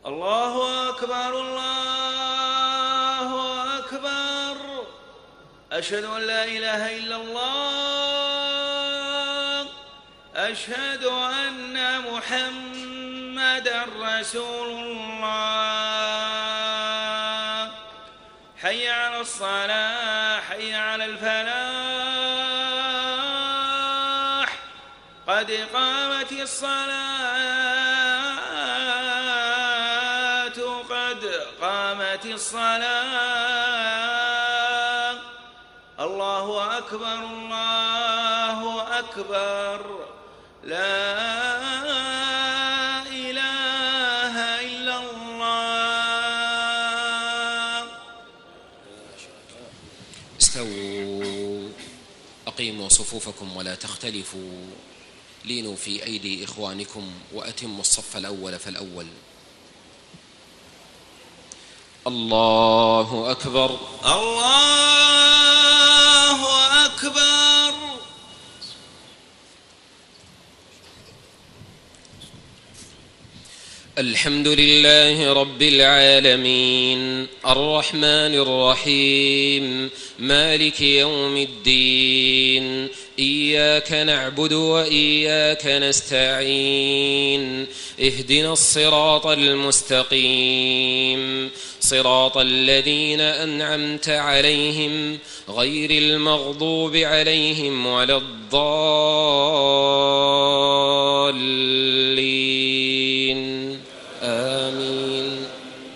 الله أكبر الله أكبر. أشهد أن لا إله إلا الله. أشهد أن محمدًا رسول الله. حي على الصلاة حي على الفلاح. قد قامت الصلاة قد قامت الصلاة. الله أكبر الله أكبر. لا إله إلا الله. استووا أقيموا صفوفكم ولا تختلفوا. لينوا في أيدي إخوانكم وأتموا الصف الأول فالأول. الله أكبر الله أكبر. الحمد لله رب العالمين الرحمن الرحيم مالك يوم الدين. إياك نعبد وإياك نستعين. اهدنا الصراط المستقيم صراط الذين أنعمت عليهم غير المغضوب عليهم ولا الضالين. آمين.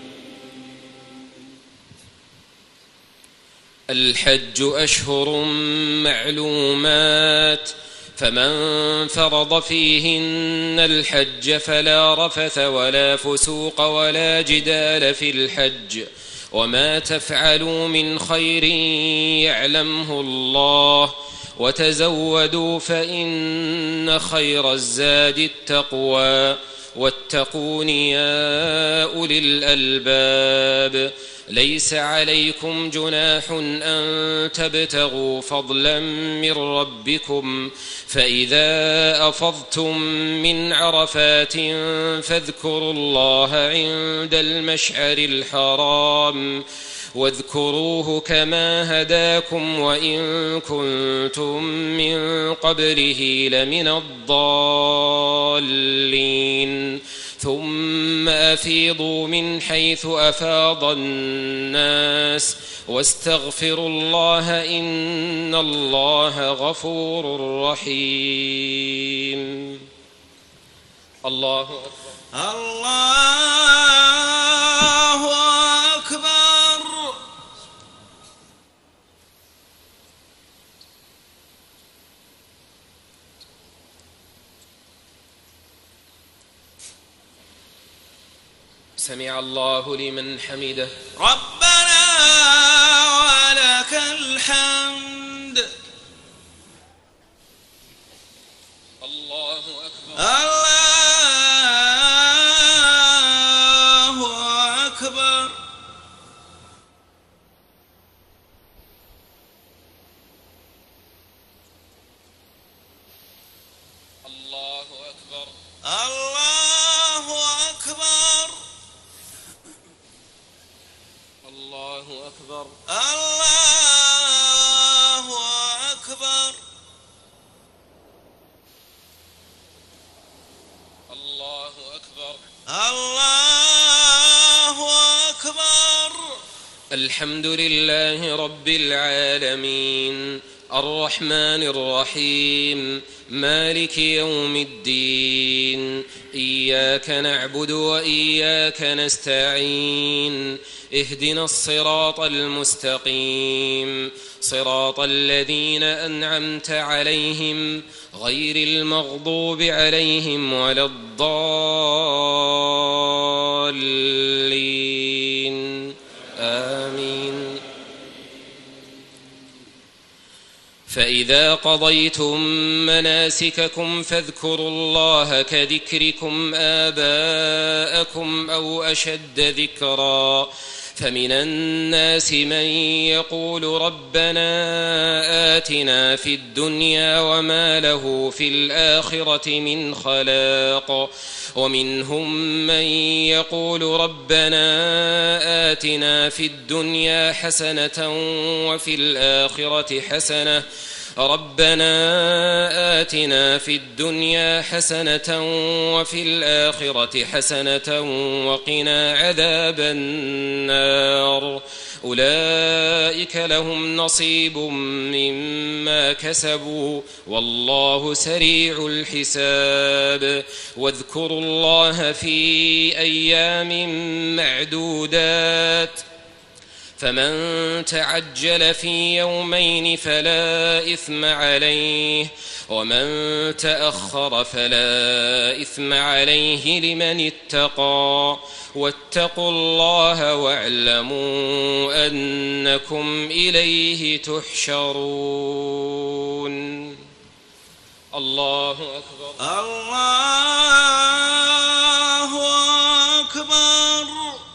الحج أشهر معلومات، فمن فرض فيهن الحج فلا رفث ولا فسوق ولا جدال في الحج. وما تفعلوا من خير يعلمه الله، وتزودوا فإن خير الزاد التقوى، واتقون يا أولي الألباب. ليس عليكم جناح أن تبتغوا فضلا من ربكم، فإذا أفضتم من عرفات فاذكروا الله عند المشعر الحرام، واذكروه كما هداكم وإن كنتم من قبله لمن الضالين. ثم أفيضوا من حيث أفاض الناس واستغفروا الله إن الله غفور رحيم. الله أكبر الله أكبر. سمع الله لمن حمده. ربنا ولك الحمد. الله أكبر الله أكبر. الله أكبر الله أكبر. الله أكبر الله أكبر. الله أكبر الله أكبر. الحمد لله رب العالمين الرحمن الرحيم مالك يوم الدين. إياك نعبد وإياك نستعين. اهدنا الصراط المستقيم صراط الذين أنعمت عليهم غير المغضوب عليهم ولا الضالين. آمين. فإذا قضيتم مناسككم فاذكروا الله كذكركم آباءكم أو أشد ذكرا، فمن الناس من يقول ربنا آتنا في الدنيا وما له في الآخرة من خلاق ومنهم من يقول ربنا آتنا في الدنيا حسنة وفي الآخرة حسنة ربنا آتنا في الدنيا حسنة وفي الآخرة حسنة وقنا عذاب النار أولئك لهم نصيب مما كسبوا والله سريع الحساب واذكروا الله في أيام معدودات فمن تعجل في يومين فلا إثم عليه ومن تأخر فلا إثم عليه لمن اتقى واتقوا الله واعلموا أنكم إليه تحشرون الله أكبر الله أكبر.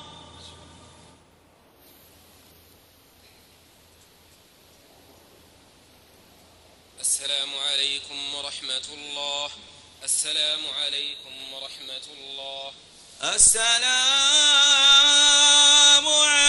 السلام عليكم ورحمة الله. السلام عليكم ورحمة الله. السلام عليكم